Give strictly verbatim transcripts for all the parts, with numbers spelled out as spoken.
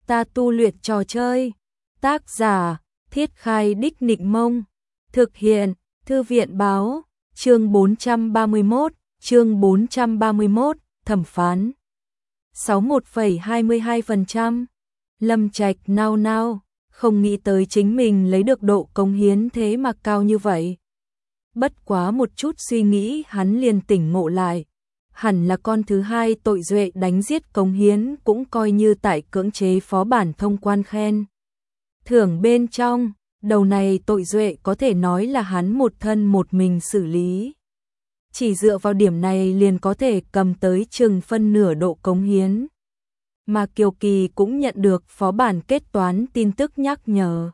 Ta tu luyện trò chơi. Tác giả: Thiết Khai Đích Nịnh Mông. Thực hiện: Thư viện báo. Chương bốn trăm ba mươi mốt, chương bốn trăm ba mươi mốt, thẩm phán. sáu mươi mốt phẩy hai mươi hai phần trăm. Lâm Trạch nao nao, không nghĩ tới chính mình lấy được độ cống hiến thế mà cao như vậy. Bất quá một chút suy nghĩ hắn liền tỉnh ngộ lại. Hẳn là con thứ hai tội duệ đánh giết cống hiến cũng coi như tại cưỡng chế phó bản thông quan khen thưởng bên trong. Đầu này tội duệ có thể nói là hắn một thân một mình xử lý. Chỉ dựa vào điểm này liền có thể cầm tới chừng phân nửa độ cống hiến. Mà Kiều Kỳ cũng nhận được phó bản kết toán tin tức nhắc nhở.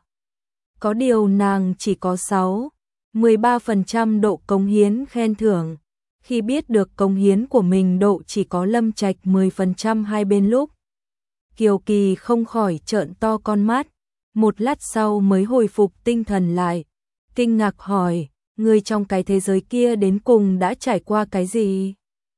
Có điều nàng chỉ có sáu, mười ba phần trăm độ cống hiến khen thưởng. Khi biết được cống hiến của mình độ chỉ có Lâm Trạch mười phần trăm hai bên lúc, Kiều Kỳ không khỏi trợn to con mắt. Một lát sau mới hồi phục tinh thần lại, kinh ngạc hỏi, người trong cái thế giới kia đến cùng đã trải qua cái gì?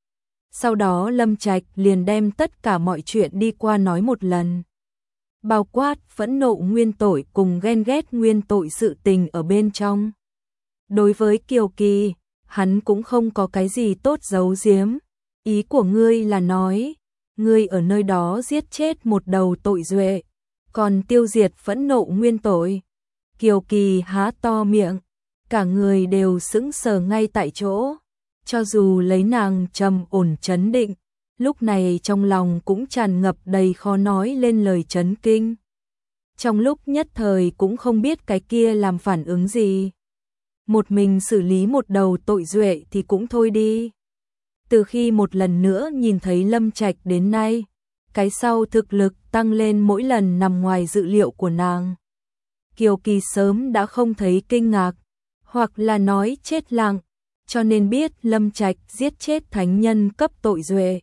Sau đó Lâm Trạch liền đem tất cả mọi chuyện đi qua nói một lần. Bao quát phẫn nộ nguyên tội cùng ghen ghét nguyên tội sự tình ở bên trong. Đối với Kiều Kỳ, hắn cũng không có cái gì tốt giấu giếm. Ý của ngươi là nói, ngươi ở nơi đó giết chết một đầu tội duệ, còn tiêu diệt phẫn nộ nguyên tội. Kiều Kỳ há to miệng, cả người đều sững sờ ngay tại chỗ. Cho dù lấy nàng trầm ổn trấn định, lúc này trong lòng cũng tràn ngập đầy khó nói lên lời chấn kinh. Trong lúc nhất thời cũng không biết cái kia làm phản ứng gì. Một mình xử lý một đầu tội duệ thì cũng thôi đi. Từ khi một lần nữa nhìn thấy Lâm Trạch đến nay, cái sau thực lực tăng lên mỗi lần nằm ngoài dự liệu của nàng. Kiều Kỳ sớm đã không thấy kinh ngạc, hoặc là nói chết lặng, cho nên biết Lâm Trạch giết chết thánh nhân cấp tội duệ.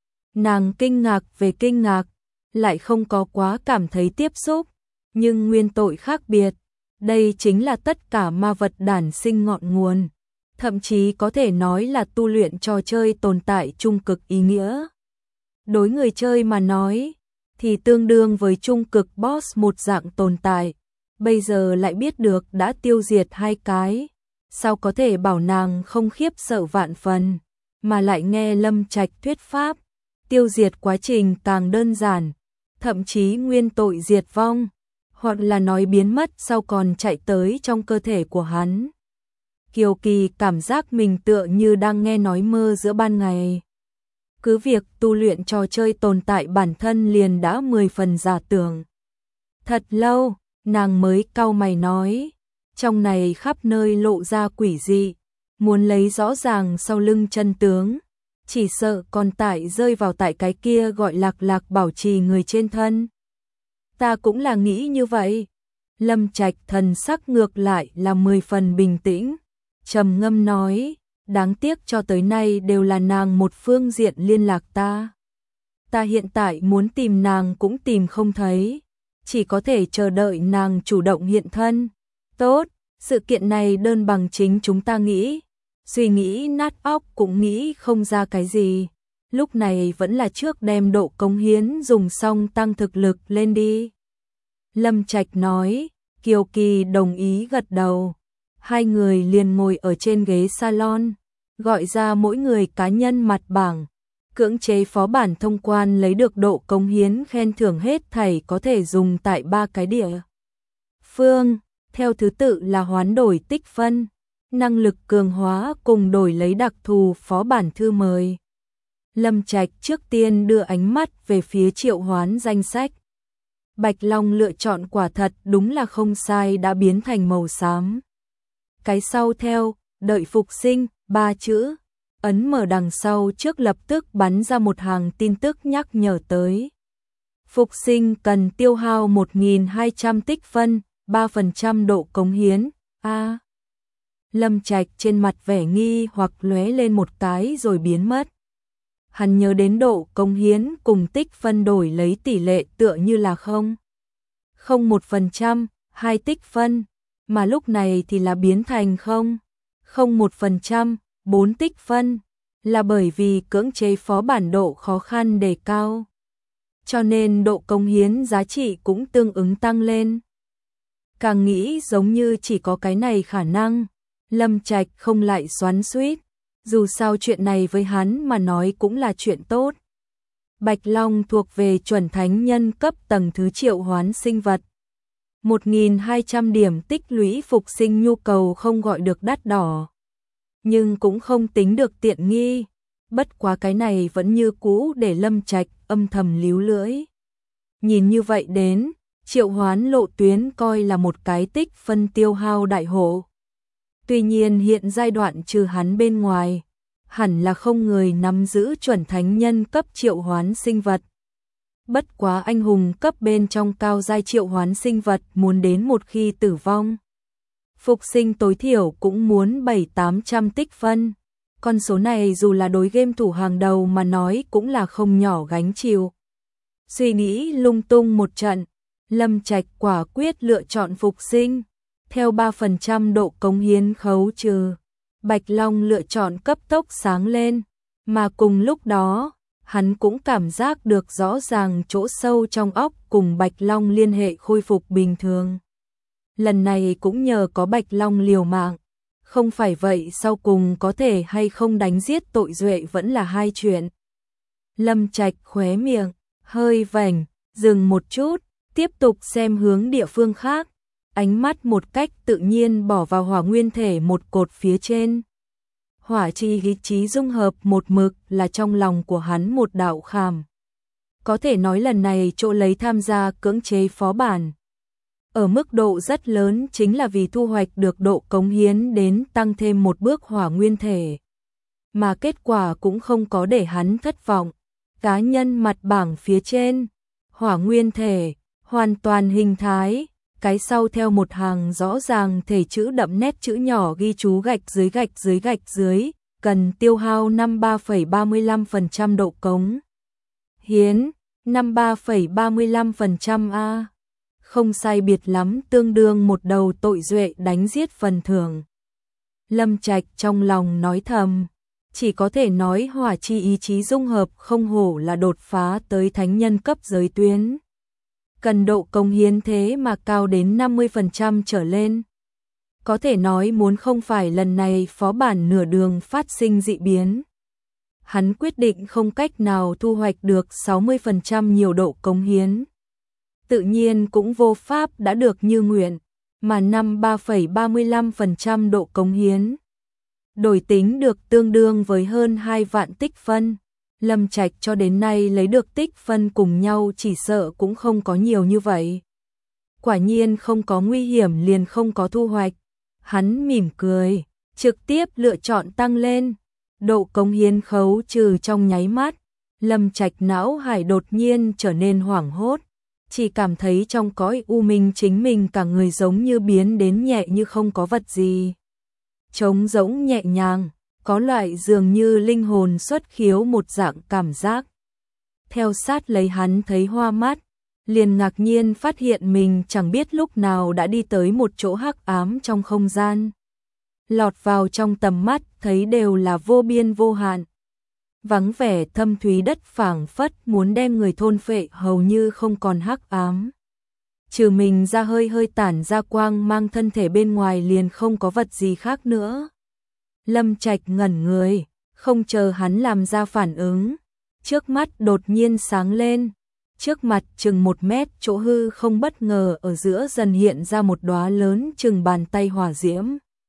Nàng kinh ngạc về kinh ngạc, lại không có quá cảm thấy tiếp xúc, nhưng nguyên tội khác biệt. Đây chính là tất cả ma vật đản sinh ngọn nguồn, thậm chí có thể nói là tu luyện trò chơi tồn tại trung cực ý nghĩa. Đối người chơi mà nói, thì tương đương với trung cực boss một dạng tồn tại, bây giờ lại biết được đã tiêu diệt hai cái, sao có thể bảo nàng không khiếp sợ vạn phần, mà lại nghe Lâm Trạch thuyết pháp, tiêu diệt quá trình càng đơn giản, thậm chí nguyên tội diệt vong, hoặc là nói biến mất sau còn chạy tới trong cơ thể của hắn. Kiều Kỳ cảm giác mình tựa như đang nghe nói mơ giữa ban ngày. Cứ việc tu luyện trò chơi tồn tại bản thân liền đã mười phần giả tưởng. Thật lâu, nàng mới cau mày nói, trong này khắp nơi lộ ra quỷ dị, muốn lấy rõ ràng sau lưng chân tướng, chỉ sợ còn tại rơi vào tại cái kia gọi lạc lạc bảo trì người trên thân. Ta cũng là nghĩ như vậy. Lâm Trạch thần sắc ngược lại là mười phần bình tĩnh, trầm ngâm nói, đáng tiếc cho tới nay đều là nàng một phương diện liên lạc ta. Ta hiện tại muốn tìm nàng cũng tìm không thấy, chỉ có thể chờ đợi nàng chủ động hiện thân. Tốt, sự kiện này đơn bằng chính chúng ta nghĩ, suy nghĩ nát óc cũng nghĩ không ra cái gì. Lúc này vẫn là trước đem độ cống hiến dùng xong tăng thực lực lên đi. Lâm Trạch nói, Kiều Kỳ đồng ý gật đầu. Hai người liền ngồi ở trên ghế salon, gọi ra mỗi người cá nhân mặt bảng, cưỡng chế phó bản thông quan lấy được độ cống hiến khen thưởng hết thảy có thể dùng tại ba cái địa phương, theo thứ tự là hoán đổi tích phân, năng lực cường hóa cùng đổi lấy đặc thù phó bản thư mời. Lâm Trạch trước tiên đưa ánh mắt về phía triệu hoán danh sách. Bạch Long lựa chọn quả thật đúng là không sai, đã biến thành màu xám. Cái sau theo, đợi phục sinh, ba chữ, ấn mở đằng sau trước lập tức bắn ra một hàng tin tức nhắc nhở tới. Phục sinh cần tiêu hao một nghìn hai trăm tích phân, ba phần trăm độ cống hiến. A. À, Lâm Trạch trên mặt vẻ nghi hoặc lóe lên một cái rồi biến mất. Hắn nhớ đến độ cống hiến cùng tích phân đổi lấy tỷ lệ tựa như là không. Không một phần trăm, hai tích phân, mà lúc này thì là biến thành không. Không một phần trăm, bốn tích phân, là bởi vì cưỡng chế phó bản độ khó khăn đề cao. cho nên độ cống hiến giá trị cũng tương ứng tăng lên. Càng nghĩ giống như chỉ có cái này khả năng, Lâm Trạch không lại xoắn xuýt, dù sao chuyện này với hắn mà nói cũng là chuyện tốt. Bạch Long thuộc về chuẩn thánh nhân cấp tầng thứ triệu hoán sinh vật. một nghìn hai trăm điểm tích lũy phục sinh nhu cầu không gọi được đắt đỏ, nhưng cũng không tính được tiện nghi. Bất quá cái này vẫn như cũ để Lâm Trạch âm thầm líu lưỡi. Nhìn như vậy đến, triệu hoán lộ tuyến coi là một cái tích phân tiêu hao đại hộ. Tuy nhiên hiện giai đoạn trừ hắn bên ngoài, hẳn là không người nắm giữ chuẩn thánh nhân cấp triệu hoán sinh vật. Bất quá anh hùng cấp bên trong cao giai triệu hoán sinh vật muốn đến một khi tử vong, phục sinh tối thiểu cũng muốn bảy tám trăm tích phân. Con số này dù là đối game thủ hàng đầu mà nói cũng là không nhỏ gánh chịu. Suy nghĩ lung tung một trận, Lâm Trạch quả quyết lựa chọn phục sinh. Theo ba phần trăm độ cống hiến khấu trừ, Bạch Long lựa chọn cấp tốc sáng lên, mà cùng lúc đó, hắn cũng cảm giác được rõ ràng chỗ sâu trong óc cùng Bạch Long liên hệ khôi phục bình thường. Lần này cũng nhờ có Bạch Long liều mạng, không phải vậy sau cùng có thể hay không đánh giết tội duệ vẫn là hai chuyện. Lâm Trạch khóe miệng, hơi vành, dừng một chút, tiếp tục xem hướng địa phương khác, ánh mắt một cách tự nhiên bỏ vào hỏa nguyên thể một cột phía trên. Hỏa chi ý chí dung hợp một mực là trong lòng của hắn một đạo khảm. Có thể nói lần này chỗ lấy tham gia cưỡng chế phó bản, ở mức độ rất lớn chính là vì thu hoạch được độ cống hiến đến tăng thêm một bước hỏa nguyên thể. Mà kết quả cũng không có để hắn thất vọng. Cá nhân mặt bảng phía trên, hỏa nguyên thể, hoàn toàn hình thái, cái sau theo một hàng rõ ràng thể chữ đậm nét chữ nhỏ ghi chú gạch dưới gạch dưới gạch dưới, cần tiêu hao năm mươi ba phẩy ba mươi lăm phần trăm độ cống hiến, năm mươi ba phẩy ba mươi lăm phần trăm a. Không sai biệt lắm, tương đương một đầu tội duệ đánh giết phần thưởng. Lâm Trạch trong lòng nói thầm, chỉ có thể nói hỏa chi ý chí dung hợp không hổ là đột phá tới thánh nhân cấp giới tuyến. Cần độ cống hiến thế mà cao đến năm mươi phần trăm trở lên. Có thể nói muốn không phải lần này phó bản nửa đường phát sinh dị biến, hắn quyết định không cách nào thu hoạch được sáu mươi phần trăm nhiều độ cống hiến. Tự nhiên cũng vô pháp đã được như nguyện, mà năm mươi ba phẩy ba mươi lăm phần trăm độ cống hiến. Đổi tính được tương đương với hơn hai vạn tích phân. Lâm Trạch cho đến nay lấy được tích phân cùng nhau chỉ sợ cũng không có nhiều như vậy. Quả nhiên không có nguy hiểm liền không có thu hoạch. Hắn mỉm cười, trực tiếp lựa chọn tăng lên. Độ cống hiến khấu trừ trong nháy mắt. Lâm Trạch não hải đột nhiên trở nên hoảng hốt. Chỉ cảm thấy trong cõi u minh chính mình cả người giống như biến đến nhẹ như không có vật gì. Trống rỗng nhẹ nhàng, có loại dường như linh hồn xuất khiếu một dạng cảm giác. Theo sát lấy hắn thấy hoa mắt, liền ngạc nhiên phát hiện mình chẳng biết lúc nào đã đi tới một chỗ hắc ám trong không gian. Lọt vào trong tầm mắt thấy đều là vô biên vô hạn. Vắng vẻ thâm thúy đất phảng phất muốn đem người thôn phệ hầu như không còn hắc ám. Trừ mình ra hơi hơi tản ra quang mang thân thể bên ngoài liền không có vật gì khác nữa. Lâm Trạch ngẩn người, không chờ hắn làm ra phản ứng. Trước mắt đột nhiên sáng lên. Trước mặt chừng một mét chỗ hư không bất ngờ ở giữa dần hiện ra một đóa lớn chừng bàn tay hỏa diễm.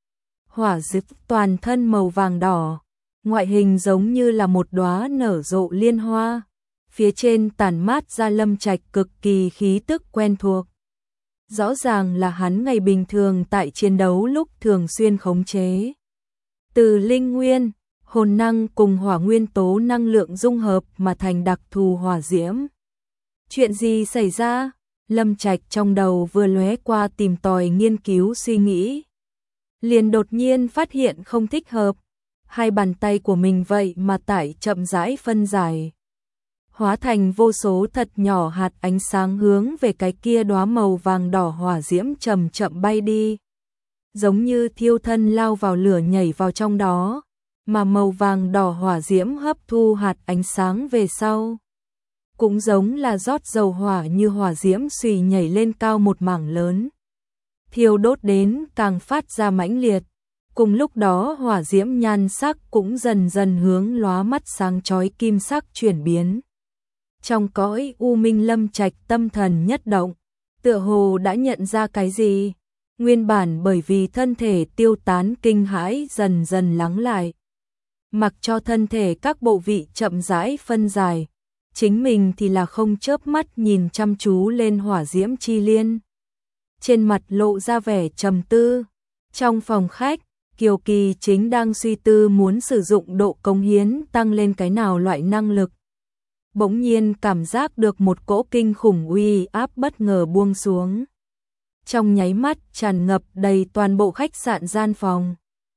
Hỏa diễm toàn thân màu vàng đỏ. Ngoại hình giống như là một đóa nở rộ liên hoa. Phía trên tản mát ra Lâm Trạch cực kỳ khí tức quen thuộc. Rõ ràng là hắn ngày bình thường tại chiến đấu lúc thường xuyên khống chế. Từ linh nguyên, hồn năng cùng hỏa nguyên tố năng lượng dung hợp mà thành đặc thù hỏa diễm. Chuyện gì xảy ra? Lâm Trạch trong đầu vừa lóe qua tìm tòi nghiên cứu suy nghĩ. Liền đột nhiên phát hiện không thích hợp. Hai bàn tay của mình vậy mà tải chậm rãi phân giải. Hóa thành vô số thật nhỏ hạt ánh sáng hướng về cái kia đóa màu vàng đỏ hỏa diễm chậm chậm bay đi. Giống như thiêu thân lao vào lửa nhảy vào trong đó, mà màu vàng đỏ hỏa diễm hấp thu hạt ánh sáng về sau. cũng giống là rót dầu hỏa như hỏa diễm xùy nhảy lên cao một mảng lớn. Thiêu đốt đến càng phát ra mãnh liệt. Cùng lúc đó hỏa diễm nhan sắc cũng dần dần hướng lóa mắt sáng chói kim sắc chuyển biến. Trong cõi u minh Lâm Trạch tâm thần nhất động, tựa hồ đã nhận ra cái gì. Nguyên bản bởi vì thân thể tiêu tán kinh hãi dần dần lắng lại. Mặc cho thân thể các bộ vị chậm rãi phân giải, chính mình thì là không chớp mắt nhìn chăm chú lên hỏa diễm chi liên. Trên mặt lộ ra vẻ trầm tư. Trong phòng khách, Kiều Kỳ chính đang suy tư muốn sử dụng độ cống hiến tăng lên cái nào loại năng lực. Bỗng nhiên cảm giác được một cỗ kinh khủng uy áp bất ngờ buông xuống. Trong nháy mắt tràn ngập đầy toàn bộ khách sạn gian phòng.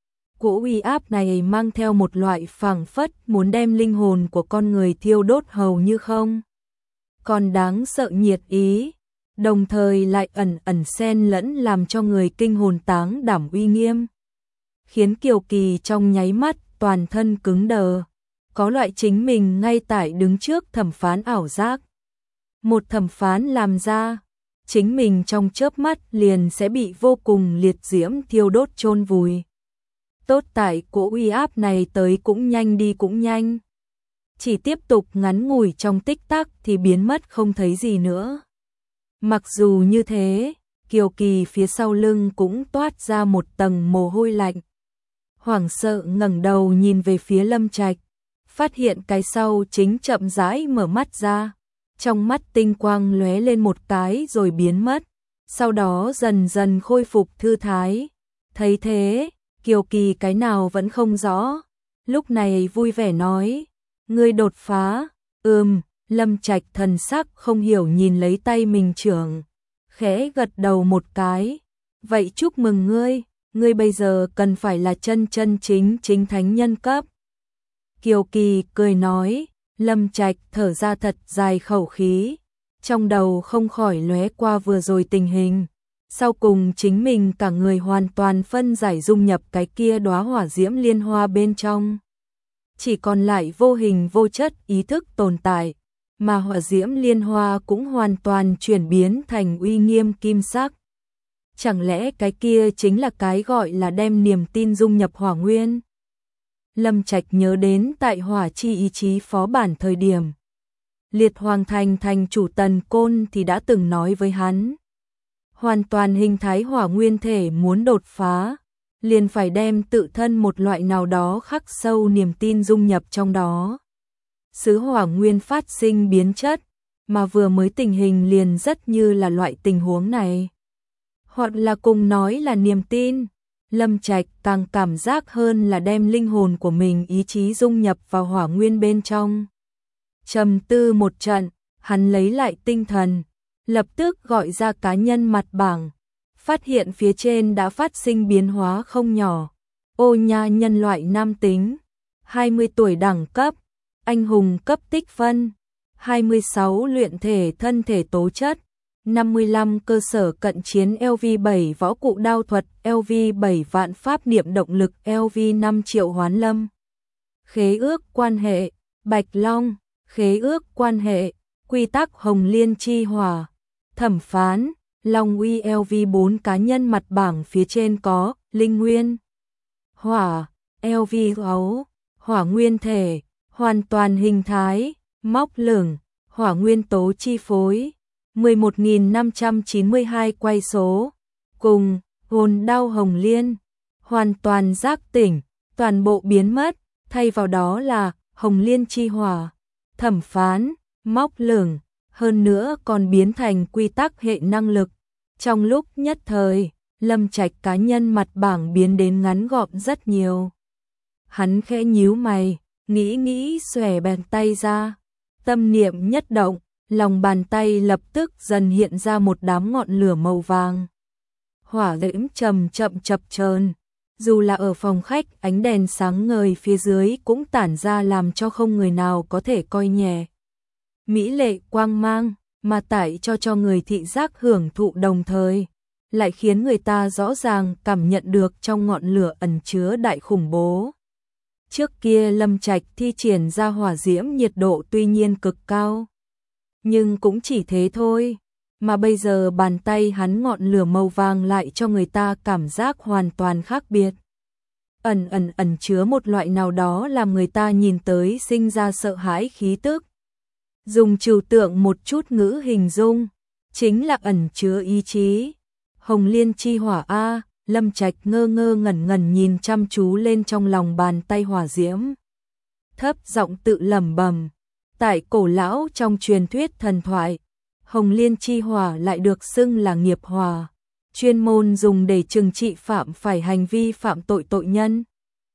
Cỗ uy áp này mang theo một loại phảng phất muốn đem linh hồn của con người thiêu đốt hầu như không. Còn đáng sợ nhiệt ý, đồng thời lại ẩn ẩn xen lẫn làm cho người kinh hồn táng đảm uy nghiêm. Khiến Kiều Kỳ trong nháy mắt toàn thân cứng đờ, có loại chính mình ngay tại đứng trước thẩm phán ảo giác. Một thẩm phán làm ra, chính mình trong chớp mắt liền sẽ bị vô cùng liệt diễm thiêu đốt chôn vùi. Tốt tại cỗ uy áp này tới cũng nhanh đi cũng nhanh. Chỉ tiếp tục ngắn ngủi trong tích tắc thì biến mất không thấy gì nữa. Mặc dù như thế, Kiều Kỳ phía sau lưng cũng toát ra một tầng mồ hôi lạnh. Hoảng sợ ngẩng đầu nhìn về phía Lâm Trạch, phát hiện cái sau chính chậm rãi mở mắt ra. Trong mắt tinh quang lóe lên một cái rồi biến mất, sau đó dần dần khôi phục thư thái. Thấy thế, Kiều Kỳ cái nào vẫn không rõ, lúc này vui vẻ nói, ngươi đột phá. Ừm, Lâm Trạch thần sắc không hiểu nhìn lấy tay mình trưởng, khẽ gật đầu một cái. Vậy chúc mừng ngươi, ngươi bây giờ cần phải là chân chân chính chính thánh nhân cấp. Kiều Kỳ cười nói. Lâm Trạch thở ra thật dài khẩu khí, trong đầu không khỏi lóe qua vừa rồi tình hình. Sau cùng chính mình cả người hoàn toàn phân giải dung nhập cái kia đóa hỏa diễm liên hoa bên trong. Chỉ còn lại vô hình vô chất ý thức tồn tại, mà hỏa diễm liên hoa cũng hoàn toàn chuyển biến thành uy nghiêm kim sắc. Chẳng lẽ cái kia chính là cái gọi là đem niềm tin dung nhập hỏa nguyên? Lâm Trạch nhớ đến tại Hỏa Chi ý chí phó bản thời điểm, Liệt Hoàng Thành thành chủ Tần Côn thì đã từng nói với hắn, hoàn toàn hình thái hỏa nguyên thể muốn đột phá, liền phải đem tự thân một loại nào đó khắc sâu niềm tin dung nhập trong đó. Xứ hỏa nguyên phát sinh biến chất, mà vừa mới tình hình liền rất như là loại tình huống này. Hoặc là cùng nói là niềm tin. Lâm Trạch càng cảm giác hơn là đem linh hồn của mình ý chí dung nhập vào hỏa nguyên bên trong. Trầm tư một trận, hắn lấy lại tinh thần, lập tức gọi ra cá nhân mặt bảng, phát hiện phía trên đã phát sinh biến hóa không nhỏ. Ô nha nhân loại nam tính, hai mươi tuổi đẳng cấp, anh hùng cấp tích phân, hai mươi sáu luyện thể thân thể tố chất, năm mươi lăm cơ sở cận chiến L V bảy võ cụ đao thuật, L V bảy vạn pháp niệm động lực, L V năm triệu hoán lâm. Khế ước quan hệ, Bạch Long, khế ước quan hệ, quy tắc hồng liên chi hỏa, thẩm phán, Long uy L V bốn cá nhân mặt bảng phía trên có, linh nguyên, hỏa, L V sáu, hỏa nguyên thể, hoàn toàn hình thái, móc lửng, hỏa nguyên tố chi phối. mười một nghìn năm trăm chín mươi hai quay số, cùng, hồn đao hồng liên, hoàn toàn giác tỉnh, toàn bộ biến mất, thay vào đó là, hồng liên chi hỏa, thẩm phán, móc lửng, hơn nữa còn biến thành quy tắc hệ năng lực. Trong lúc nhất thời, Lâm Trạch cá nhân mặt bảng biến đến ngắn gọn rất nhiều. Hắn khẽ nhíu mày, nghĩ nghĩ xòe bèn tay ra, tâm niệm nhất động. Lòng bàn tay lập tức dần hiện ra một đám ngọn lửa màu vàng. Hỏa diễm chậm chậm chập chờn, dù là ở phòng khách, ánh đèn sáng ngời phía dưới cũng tản ra làm cho không người nào có thể coi nhẹ. Mỹ lệ quang mang, mà tải cho cho người thị giác hưởng thụ đồng thời, lại khiến người ta rõ ràng cảm nhận được trong ngọn lửa ẩn chứa đại khủng bố. Trước kia Lâm Trạch thi triển ra hỏa diễm nhiệt độ tuy nhiên cực cao, Nhưng cũng chỉ thế thôi, mà bây giờ bàn tay hắn ngọn lửa màu vàng lại cho người ta cảm giác hoàn toàn khác biệt. Ẩn ẩn ẩn chứa một loại nào đó làm người ta nhìn tới sinh ra sợ hãi khí tức. Dùng trừu tượng một chút ngữ hình dung, chính là ẩn chứa ý chí. Hồng Liên chi hỏa a, Lâm Trạch ngơ ngơ ngẩn ngẩn nhìn chăm chú lên trong lòng bàn tay hỏa diễm. Thấp giọng tự lẩm bẩm, tại cổ lão trong truyền thuyết thần thoại, Hồng Liên chi hỏa lại được xưng là nghiệp hỏa, chuyên môn dùng để trừng trị phạm phải hành vi phạm tội tội nhân,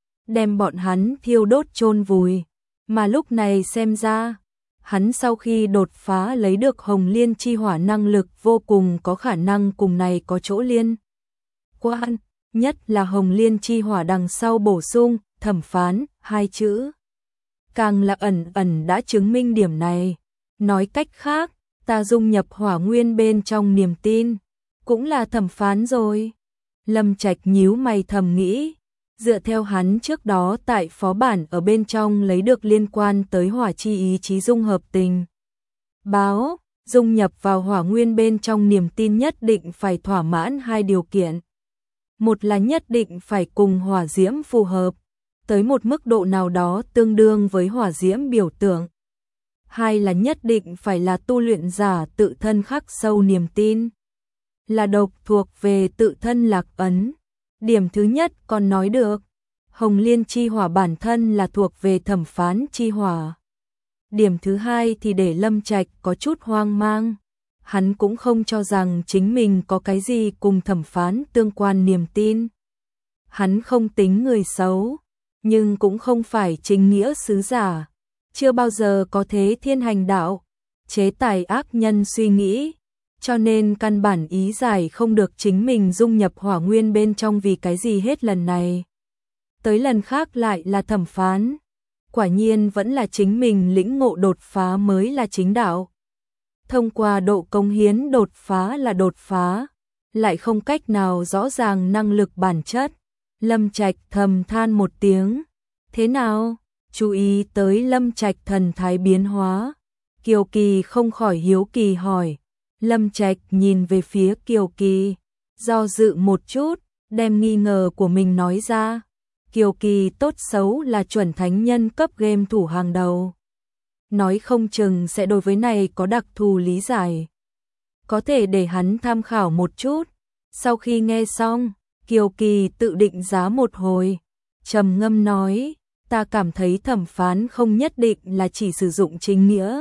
đem bọn hắn thiêu đốt chôn vùi. Mà lúc này xem ra, hắn sau khi đột phá lấy được Hồng Liên chi hỏa năng lực vô cùng có khả năng cùng này có chỗ liên quan, nhất là Hồng Liên chi hỏa đằng sau bổ sung thẩm phán hai chữ. Càng là ẩn ẩn đã chứng minh điểm này. Nói cách khác, ta dung nhập hỏa nguyên bên trong niềm tin, cũng là thẩm phán rồi. Lâm Trạch nhíu mày thầm nghĩ, dựa theo hắn trước đó tại phó bản ở bên trong lấy được liên quan tới hỏa chi ý chí dung hợp tình báo, dung nhập vào hỏa nguyên bên trong niềm tin nhất định phải thỏa mãn hai điều kiện. Một là nhất định phải cùng hỏa diễm phù hợp, tới một mức độ nào đó tương đương với hỏa diễm biểu tượng. Hai là nhất định phải là tu luyện giả tự thân khắc sâu niềm tin, là độc thuộc về tự thân lạc ấn. Điểm thứ nhất còn nói được, Hồng Liên chi hỏa bản thân là thuộc về thẩm phán chi hỏa. Điểm thứ hai thì để Lâm Trạch có chút hoang mang. Hắn cũng không cho rằng chính mình có cái gì cùng thẩm phán tương quan niềm tin. Hắn không tính người xấu, nhưng cũng không phải chính nghĩa sứ giả. Chưa bao giờ có thế thiên hành đạo, chế tài ác nhân suy nghĩ. Cho nên căn bản ý giải không được chính mình dung nhập hỏa nguyên bên trong vì cái gì hết lần này. Tới lần khác lại là thẩm phán. Quả nhiên vẫn là chính mình lĩnh ngộ đột phá mới là chính đạo. Thông qua độ cống hiến đột phá là đột phá, lại không cách nào rõ ràng năng lực bản chất. Lâm Trạch thầm than một tiếng. Thế nào? Chú ý tới Lâm Trạch thần thái biến hóa. Kiều Kỳ không khỏi hiếu kỳ hỏi. Lâm Trạch nhìn về phía Kiều Kỳ, do dự một chút, đem nghi ngờ của mình nói ra. Kiều Kỳ tốt xấu là chuẩn thánh nhân cấp game thủ hàng đầu. Nói không chừng sẽ đối với này có đặc thù lý giải. Có thể để hắn tham khảo một chút. Sau khi nghe xong, Kiều Kỳ tự định giá một hồi, trầm ngâm nói, ta cảm thấy thẩm phán không nhất định là chỉ sử dụng chính nghĩa,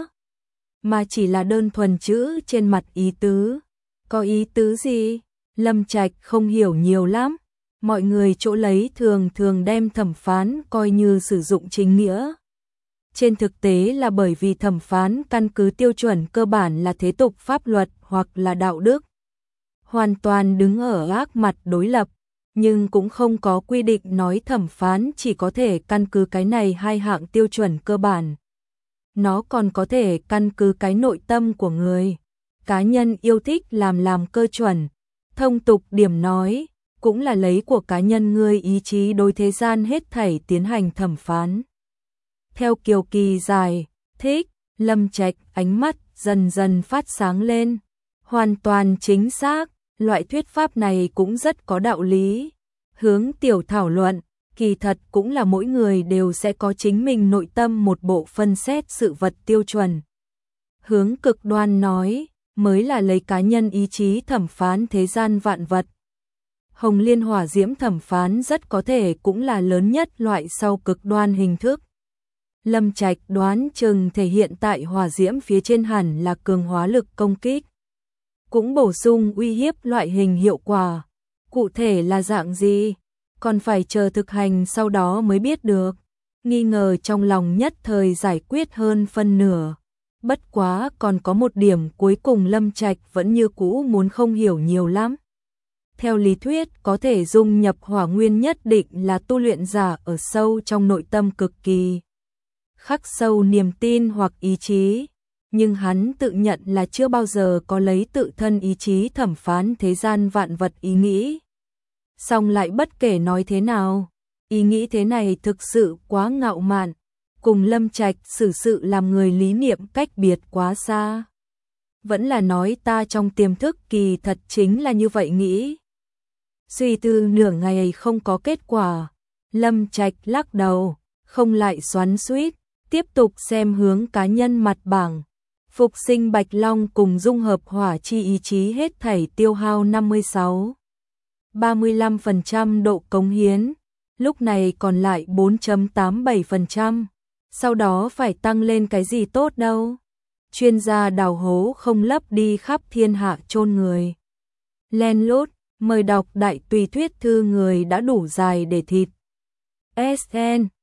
mà chỉ là đơn thuần chữ trên mặt ý tứ. Có ý tứ gì? Lâm Trạch không hiểu nhiều lắm. Mọi người chỗ lấy thường thường đem thẩm phán coi như sử dụng chính nghĩa. Trên thực tế là bởi vì thẩm phán căn cứ tiêu chuẩn cơ bản là thế tục pháp luật hoặc là đạo đức, hoàn toàn đứng ở ác mặt đối lập, nhưng cũng không có quy định nói thẩm phán chỉ có thể căn cứ cái này hai hạng tiêu chuẩn cơ bản. Nó còn có thể căn cứ cái nội tâm của người, cá nhân yêu thích làm làm cơ chuẩn. Thông tục điểm nói, cũng là lấy của cá nhân ngươi ý chí đối thế gian hết thảy tiến hành thẩm phán. Theo Kiều Kỳ giải thích, Lâm Trạch ánh mắt dần dần phát sáng lên. Hoàn toàn chính xác, loại thuyết pháp này cũng rất có đạo lý. Hướng tiểu thảo luận, kỳ thật cũng là mỗi người đều sẽ có chính mình nội tâm một bộ phân xét sự vật tiêu chuẩn. Hướng cực đoan nói, mới là lấy cá nhân ý chí thẩm phán thế gian vạn vật. Hồng Liên hỏa diễm thẩm phán rất có thể cũng là lớn nhất loại sau cực đoan hình thức. Lâm Trạch đoán chừng thể hiện tại hỏa diễm phía trên hẳn là cường hóa lực công kích, cũng bổ sung uy hiếp loại hình hiệu quả. Cụ thể là dạng gì, còn phải chờ thực hành sau đó mới biết được. Nghi ngờ trong lòng nhất thời giải quyết hơn phân nửa. Bất quá còn có một điểm cuối cùng Lâm Trạch vẫn như cũ muốn không hiểu nhiều lắm. Theo lý thuyết có thể dung nhập hỏa nguyên nhất định là tu luyện giả ở sâu trong nội tâm cực kỳ khắc sâu niềm tin hoặc ý chí, nhưng hắn tự nhận là chưa bao giờ có lấy tự thân ý chí thẩm phán thế gian vạn vật ý nghĩ. Song lại bất kể nói thế nào, ý nghĩ thế này thực sự quá ngạo mạn, cùng Lâm Trạch xử sự làm người lý niệm cách biệt quá xa. vẫn là nói ta trong tiềm thức kỳ thật chính là như vậy nghĩ. Suy tư nửa ngày không có kết quả, Lâm Trạch lắc đầu, không lại xoắn xuýt, tiếp tục xem hướng cá nhân mặt bảng. Phục sinh Bạch Long cùng dung hợp hỏa chi ý chí hết thảy tiêu hao năm mươi sáu phẩy ba mươi lăm phần trăm độ cống hiến, lúc này còn lại bốn phẩy tám mươi bảy phần trăm, sau đó phải tăng lên cái gì tốt đâu. Chuyên gia đào hố không lấp đi khắp thiên hạ chôn người. Len lút, mời đọc đại tùy thuyết thư người đã đủ dài để thịt. ét en